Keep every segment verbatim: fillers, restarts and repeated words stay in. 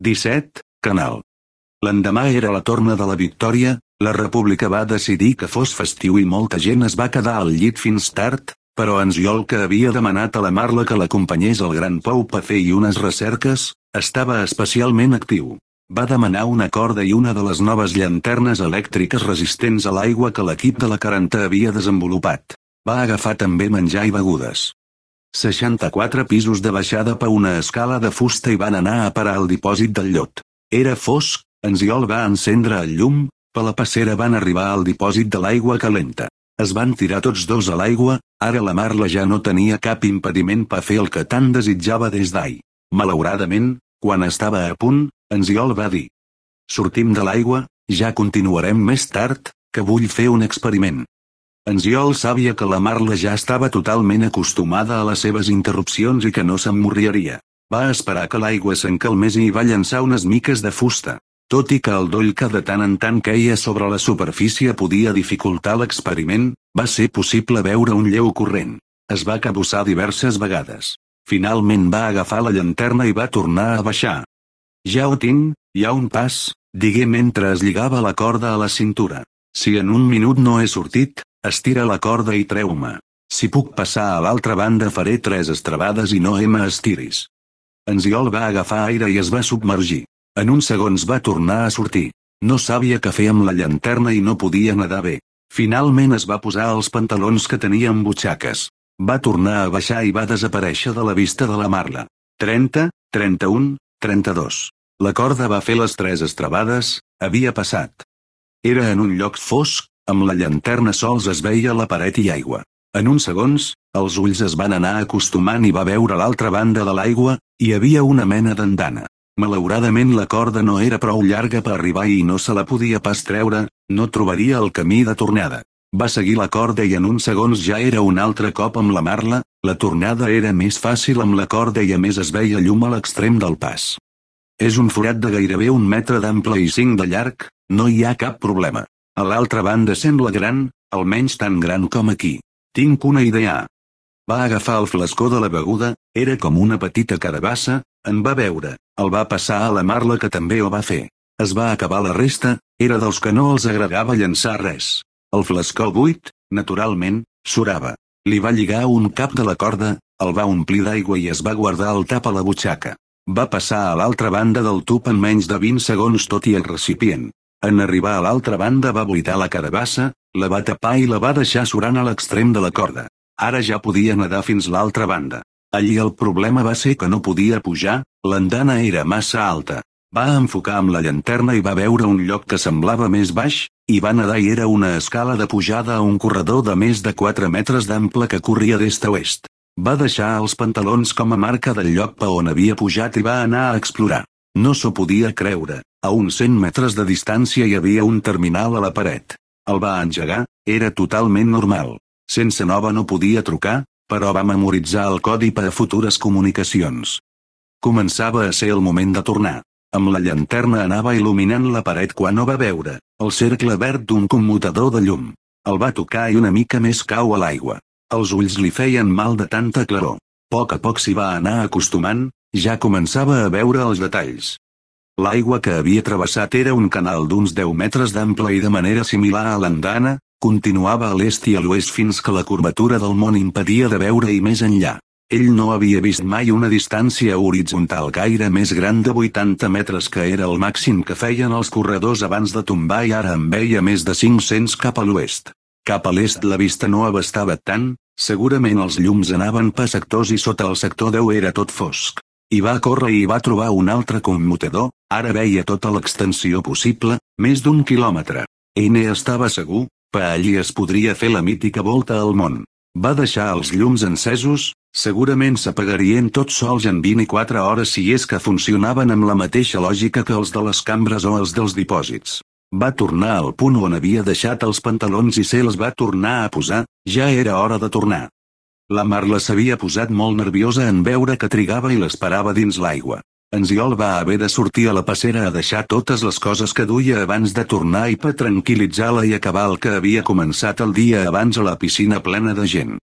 disset, Canal. L'endemà era la torna de la victòria, la República va decidir que fos festiu i molta gent es va quedar al llit fins tard, però Anziol, que havia demanat a la Marla que l'acompanyés al Gran Pou per fer i unes recerques, estava especialment actiu. Va demanar una corda i una de les noves llanternes elèctriques resistents a l'aigua que l'equip de la Caranta havia desenvolupat. Va agafar també menjar i begudes. seixanta-quatre pisos de baixada per una escala de fusta i van anar a parar al dipòsit del llot. Era fosc, Anziol va encendre el llum, per la passera van arribar al dipòsit de l'aigua calenta. Es van tirar tots dos a l'aigua, ara la Marla ja no tenia cap impediment per fer el que tant desitjava des d'ahir. Malauradament, quan estava a punt, Anziol va dir: sortim de l'aigua, ja continuarem més tard, que vull fer un experiment. Anziol sabia que la Marla ja estava totalment acostumada a les seves interrupcions i que no s'emmorriaria. Va esperar que l'aigua s'encalmés i va llançar unes miques de fusta. Tot i que el doll que de tant en tant queia sobre la superfície podia dificultar l'experiment, va ser possible veure un lleu corrent. Es va cabussar diverses vegades. Finalment va agafar la llanterna i va tornar a baixar. Ja ho tinc, hi ha un pas, digué mentre es lligava la corda a la cintura. Si en un minut no he sortit, estira la corda i treu-me. Si puc passar a l'altra banda faré tres estrabades i no me estiris. Anziol va agafar aire i es va submergir. En uns segons va tornar a sortir. No sabia què fer amb la llanterna i no podia nedar bé. Finalment es va posar els pantalons que tenia amb butxaques. Va tornar a baixar i va desaparèixer de la vista de la Marla. trenta, trenta-un, trenta-dos. La corda va fer les tres estrabades, havia passat. Era en un lloc fosc, amb la llanterna sols es veia la paret i aigua. En uns segons, els ulls es van anar acostumant i va veure l'altra banda de l'aigua, hi havia una mena d'andana. Malauradament la corda no era prou llarga per arribar i no se la podia pas treure, no trobaria el camí de tornada. Va seguir la corda i en uns segons ja era un altre cop amb la Marla, la tornada era més fàcil amb la corda i a més es veia llum a l'extrem del pas. És un forat de gairebé un metre d'ample i cinc de llarg, no hi ha cap problema. A l'altra banda sembla gran, almenys tan gran com aquí. Tinc una idea. Va agafar el flascó de la beguda, era com una petita carabassa, en va beure, el va passar a la Marla que també ho va fer. Es va acabar la resta, era dels que no els agradava llançar res. El flascó buit, naturalment, surava. Li va lligar un cap de la corda, el va omplir d'aigua i es va guardar el tap a la butxaca. Va passar a l'altra banda del tub en menys de vint segons tot i el recipient. En arribar a l'altra banda va buidar la carabassa, la va tapar i la va deixar surant a l'extrem de la corda. Ara ja podia nedar fins l'altra banda. Allí el problema va ser que no podia pujar, l'andana era massa alta. Va enfocar amb la llanterna i va veure un lloc que semblava més baix, i va nedar i era una escala de pujada a un corredor de més de quatre metres d'ample que corria d'est a oest. Va deixar els pantalons com a marca del lloc per on havia pujat i va anar a explorar. No s'ho podia creure. A uns cent metres de distància hi havia un terminal a la paret. El va engegar, era totalment normal. Sense nova no podia trucar, però va memoritzar el codi per a futures comunicacions. Començava a ser el moment de tornar. Amb la llanterna anava il·luminant la paret quan ho va veure, el cercle verd d'un commutador de llum. El va tocar i una mica més cau a l'aigua. Els ulls li feien mal de tanta claror. A poc a poc s'hi va anar acostumant, ja començava a veure els detalls. L'aigua que havia travessat era un canal d'uns deu metres d'ample i de manera similar a l'andana, continuava a l'est i a l'oest fins que la curvatura del món impedia de veure-hi més enllà. Ell no havia vist mai una distància horitzontal gaire més gran de vuitanta metres que era el màxim que feien els corredors abans de tombar i ara en veia més de cinc-cents cap a l'oest. Cap a l'est la vista no abastava tant, segurament els llums anaven per sectors i sota el sector deu era tot fosc. Hi va córrer i va trobar un altre commutador, ara veia tota l'extensió possible, més d'un quilòmetre. Ell estava segur, per allí es podria fer la mítica volta al món. Va deixar els llums encesos, segurament s'apagarien tots sols en vint-i-quatre hores si és que funcionaven amb la mateixa lògica que els de les cambres o els dels dipòsits. Va tornar al punt on havia deixat els pantalons i se'ls va tornar a posar, ja era hora de tornar. La Marla s'havia posat molt nerviosa en veure que trigava i l'esperava dins l'aigua. Anziol va haver de sortir a la passera a deixar totes les coses que duia abans de tornar i per tranquil·litzar-la i acabar el que havia començat el dia abans a la piscina plena de gent.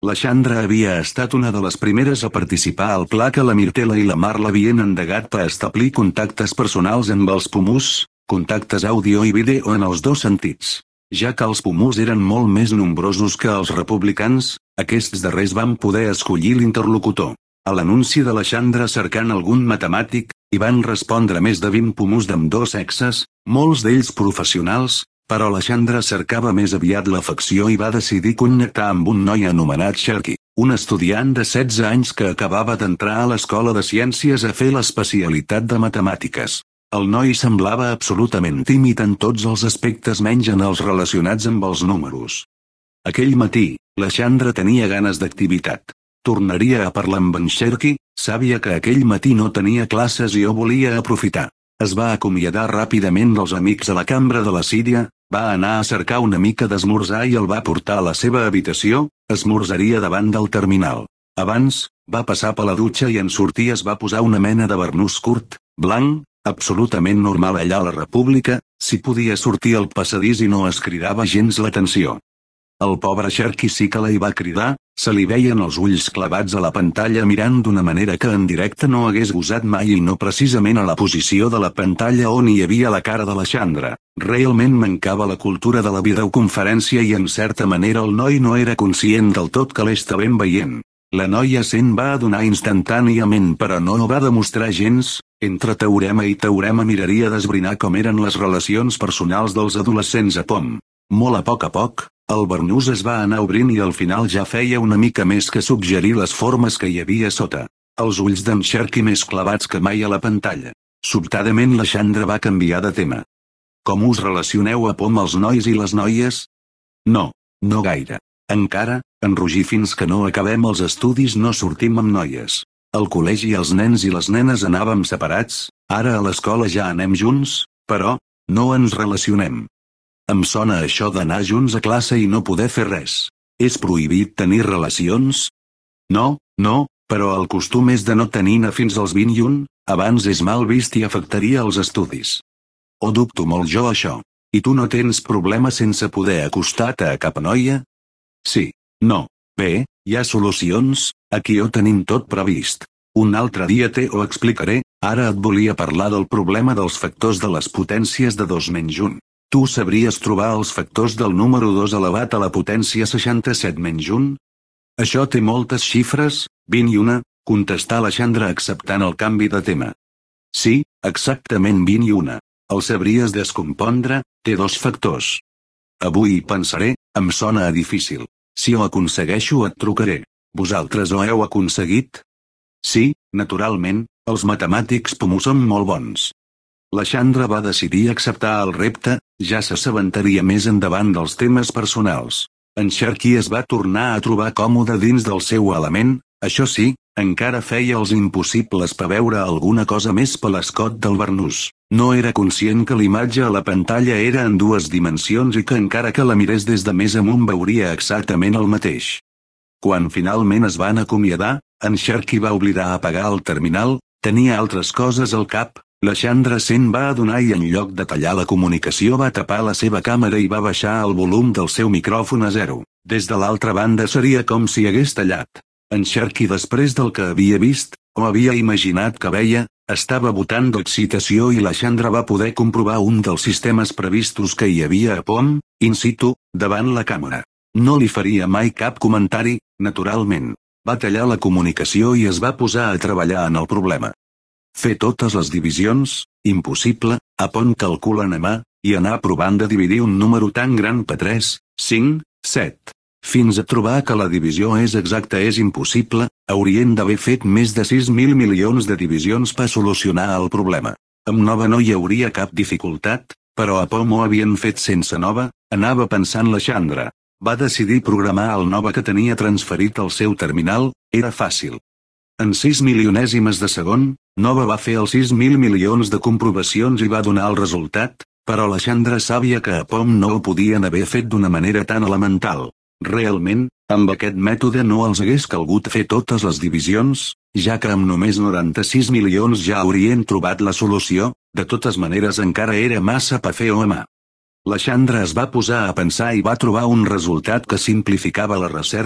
La Xandra havia estat una de les primeres a participar al pla que la Mirtela i la Mar l'havien endegat per establir contactes personals amb els Pomús, contactes àudio i vídeo en els dos sentits. Ja que els Pomús eren molt més nombrosos que els republicans, aquests darrers van poder escollir l'interlocutor. A l'anunci de la Xandra cercant algun matemàtic, hi van respondre més de vint Pomús d'ambdós sexes, molts d'ells professionals, però la Xandra cercava més aviat l'afecció i va decidir connectar amb un noi anomenat Sharky, un estudiant de setze anys que acabava d'entrar a l'Escola de Ciències a fer l'especialitat de matemàtiques. El noi semblava absolutament tímid en tots els aspectes menys en els relacionats amb els números. Aquell matí, la Xandra tenia ganes d'activitat. Tornaria a parlar amb en Sharky, sabia que aquell matí no tenia classes i ho volia aprofitar. Es va acomiadar ràpidament dels amics a la cambra de la Síria, va anar a cercar una mica d'esmorzar i el va portar a la seva habitació, esmorzaria davant del terminal. Abans, va passar per la dutxa i en sortir es va posar una mena de barnús curt, blanc, absolutament normal allà a la República, si podia sortir al passadís i no es cridava gens l'atenció. El pobre Sharky sí que la hi va cridar, se li veien els ulls clavats a la pantalla mirant d'una manera que en directe no hagués gosat mai i no precisament a la posició de la pantalla on hi havia la cara de la Xandra. Realment mancava la cultura de la videoconferència i en certa manera el noi no era conscient del tot que l'estaven veient. La noia se'n va adonar instantàniament però no ho va demostrar gens, entre teorema i teorema miraria d'esbrinar com eren les relacions personals dels adolescents a P O M. Molt a poc a poc, el barnús es va anar obrint i al final ja feia una mica més que suggerir les formes que hi havia sota. Els ulls d'en Sharky més clavats que mai a la pantalla. Sobtadament la Xandra va canviar de tema. Com us relacioneu a P O M els nois i les noies? No, no gaire. Encara, enrogir fins que no acabem els estudis no sortim amb noies. Al col·legi els nens i les nenes anàvem separats, ara a l'escola ja anem junts, però, no ens relacionem. Em sona això d'anar junts a classe i no poder fer res. És prohibit tenir relacions? No, no, però el costum és de no tenir-ne fins als vint i un, abans és mal vist i afectaria els estudis. Ho dubto molt jo això. I tu no tens problema sense poder acostar-te a cap noia? Sí, no. Bé, hi ha solucions, aquí ho tenim tot previst. Un altre dia te ho explicaré, ara et volia parlar del problema dels factors de les potències de dos menys un. Tu sabries trobar els factors del número dos elevat a la potència seixanta-set menys un? Això té moltes xifres, vint i una, contestà la Xandra acceptant el canvi de tema. Sí, exactament vint i una. El sabries descompondre, té dos factors. Avui hi pensaré, em sona a difícil. Si ho aconsegueixo et trucaré. Vosaltres ho heu aconseguit? Sí, naturalment, els matemàtics P O M són molt bons. La Xandra va decidir acceptar el repte, ja s'assabentaria més endavant dels temes personals. En Sharky es va tornar a trobar còmode dins del seu element, això sí, encara feia els impossibles per veure alguna cosa més per l'escot del barnús. No era conscient que l'imatge a la pantalla era en dues dimensions i que encara que la mirés des de més amunt veuria exactament el mateix. Quan finalment es van acomiadar, en Sharky va oblidar apagar el terminal, tenia altres coses al cap. La Xandra se'n va adonar i en lloc de tallar la comunicació va tapar la seva càmera i va baixar el volum del seu micròfon a zero. Des de l'altra banda seria com si hagués tallat. En Sharky després del que havia vist, o havia imaginat que veia, estava botant d'excitació i la Xandra va poder comprovar un dels sistemes previstos que hi havia a P O M, in situ, davant la càmera. No li faria mai cap comentari, naturalment. Va tallar la comunicació i es va posar a treballar en el problema. Fer totes les divisions, impossible, a P O M calculen a mà, i anar provant de dividir un número tan gran per tres, cinc, set. Fins a trobar que la divisió és exacta és impossible, haurien d'haver fet més de sis mil milions de divisions per solucionar el problema. Amb nova no hi hauria cap dificultat, però a P O M ho havien fet sense nova, anava pensant la Xandra. Va decidir programar el nova que tenia transferit al seu terminal, era fàcil. En sis milionèsimes de segon, Nova va fer els sis mil milions de comprovacions i va donar el resultat, però la Xandra sabia que a P O M no ho podien haver fet d'una manera tan elemental. Realment, amb aquest mètode no els hagués calgut fer totes les divisions, ja que amb només noranta-sis milions ja haurien trobat la solució, de totes maneres encara era massa per fer-ho a mà. La Xandra es va posar a pensar i va trobar un resultat que simplificava la recerca,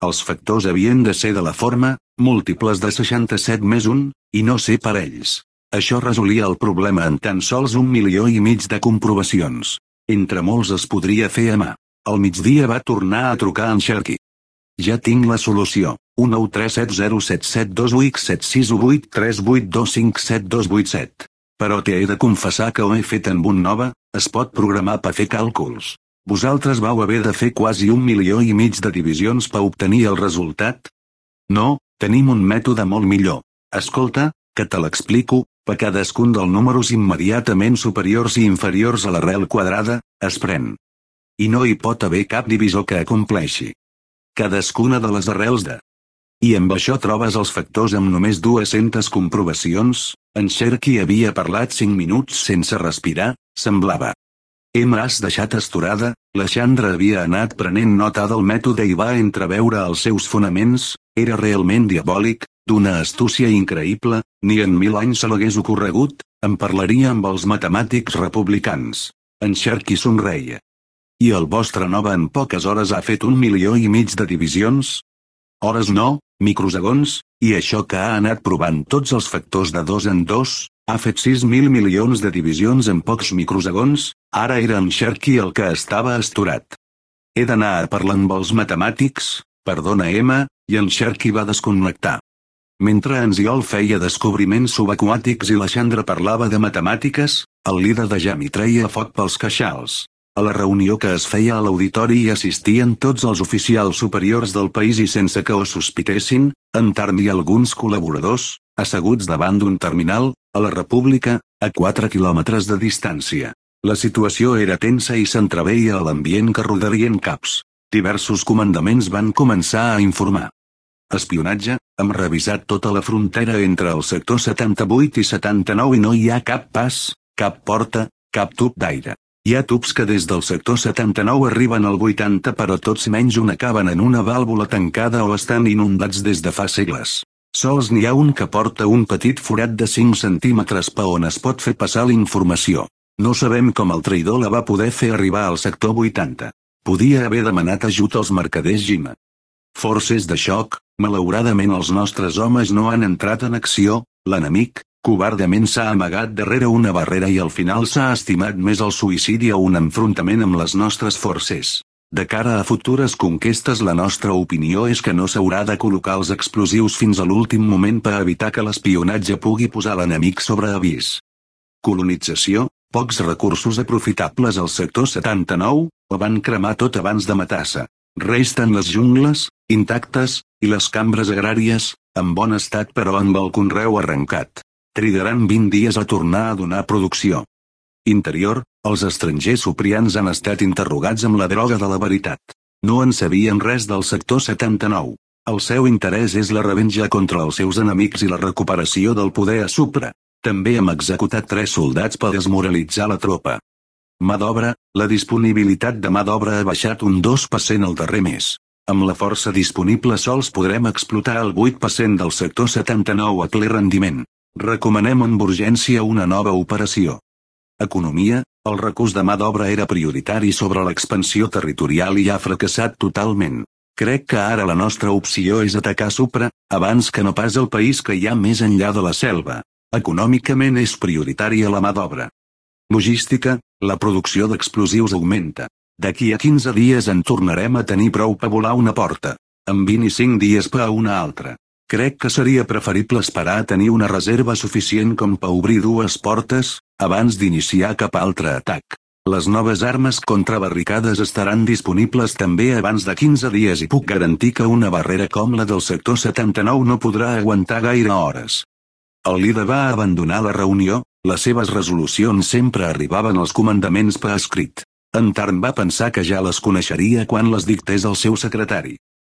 Els factors havien de ser de la forma, múltiples de seixanta-set més un, i no ser parells. Això resolia el problema en tan sols un milió i mig de comprovacions. Entre molts es podria fer a mà. Al migdia va tornar a trucar en Sharky. Ja tinc la solució. u nou tres set zero set set dos vuit set sis u vuit tres vuit dos cinc set dos vuit set. Però t'he de confessar que ho he fet amb un nova, es pot programar per fer càlculs. Vosaltres vau haver de fer quasi un milió i mig de divisions per obtenir el resultat? No, tenim un mètode molt millor. Escolta, que te l'explico, per cadascun dels números immediatament superiors i inferiors a l'arrel quadrada, es pren. I no hi pot haver cap divisor que acompleixi cadascuna de les arrels de. I amb això trobes els factors amb només dues-centes comprovacions. En Sharky havia parlat cinc minuts sense respirar, semblava. Em has deixat astorada, la Chandra havia anat prenent nota del mètode i va entreveure els seus fonaments, era realment diabòlic, d'una astúcia increïble, ni en mil anys se l'hagués ocorregut, en parlaria amb els matemàtics republicans. En Sharky somreia. I el vostre nova en poques hores ha fet un milió i mig de divisions? Hores no, microsegons, i això que ha anat provant tots els factors de dos en dos, ha fet sis mil milions de divisions en pocs microsegons. Ara era en Sharky el que estava astorat. He d'anar a parlar amb els matemàtics, perdona Emma, i en Sharky va desconnectar. Mentre en Ziol feia descobriments subaquàtics i la Chandra parlava de matemàtiques, el líder de Jami treia foc pels queixals. A la reunió que es feia a l'auditori hi assistien tots els oficials superiors del país i sense que ho sospitessin, en Tarn i alguns col·laboradors, asseguts davant d'un terminal, a la República, a quatre quilòmetres de distància. La situació era tensa i s'entreveia a l'ambient que rodarien caps. Diversos comandaments van començar a informar. Espionatge, hem revisat tota la frontera entre el sector setanta-vuit i setanta-nou i no hi ha cap pas, cap porta, cap tub d'aire. Hi ha tubs que des del sector setanta-nou arriben al vuitanta però tots menys un acaben en una vàlvula tancada o estan inundats des de fa segles. Sols n'hi ha un que porta un petit forat de cinc centímetres per on es pot fer passar la informació. No sabem com el traïdor la va poder fer arribar al sector vuitanta. Podia haver demanat ajut als mercaders Jima. Forces de xoc, malauradament els nostres homes no han entrat en acció, l'enemic, covardament s'ha amagat darrere una barrera i al final s'ha estimat més el suïcidi o un enfrontament amb les nostres forces. De cara a futures conquestes la nostra opinió és que no s'haurà de col·locar els explosius fins a l'últim moment per evitar que l'espionatge pugui posar l'enemic sobre avís. Colonització, pocs recursos aprofitables al sector setanta-nou, ho van cremar tot abans de matar-se. Resten les jungles, intactes, i les cambres agràries, en bon estat però amb el conreu arrencat. Trigaran vint dies a tornar a donar producció. Interior, els estrangers suprians han estat interrogats amb la droga de la veritat. No en sabien res del sector setanta-nou. El seu interès és la revenja contra els seus enemics i la recuperació del poder a Supra. També hem executat tres soldats per desmoralitzar la tropa. Mà d'obra, la disponibilitat de mà d'obra ha baixat un dos per cent el darrer mes. Amb la força disponible sols podrem explotar el vuit per cent del sector setanta-nou a ple rendiment. Recomanem amb urgència una nova operació. Economia, el recurs de mà d'obra era prioritari sobre l'expansió territorial i ha fracassat totalment. Crec que ara la nostra opció és atacar Supra, abans que no pas el país que hi ha més enllà de la selva. Econòmicament és prioritària la mà d'obra. Logística, la producció d'explosius augmenta. D'aquí a quinze dies en tornarem a tenir prou per volar una porta. En vint-i-cinc dies per a una altra. Crec que seria preferible esperar a tenir una reserva suficient com per obrir dues portes, abans d'iniciar cap altre atac. Les noves armes contra barricades estaran disponibles també abans de quinze dies i puc garantir que una barrera com la del sector setanta-nou no podrà aguantar gaire hores. El líder va abandonar la reunió, les seves resolucions sempre arribaven als comandaments per escrit. En Tarn va pensar que ja les coneixeria quan les dictés el seu secretari.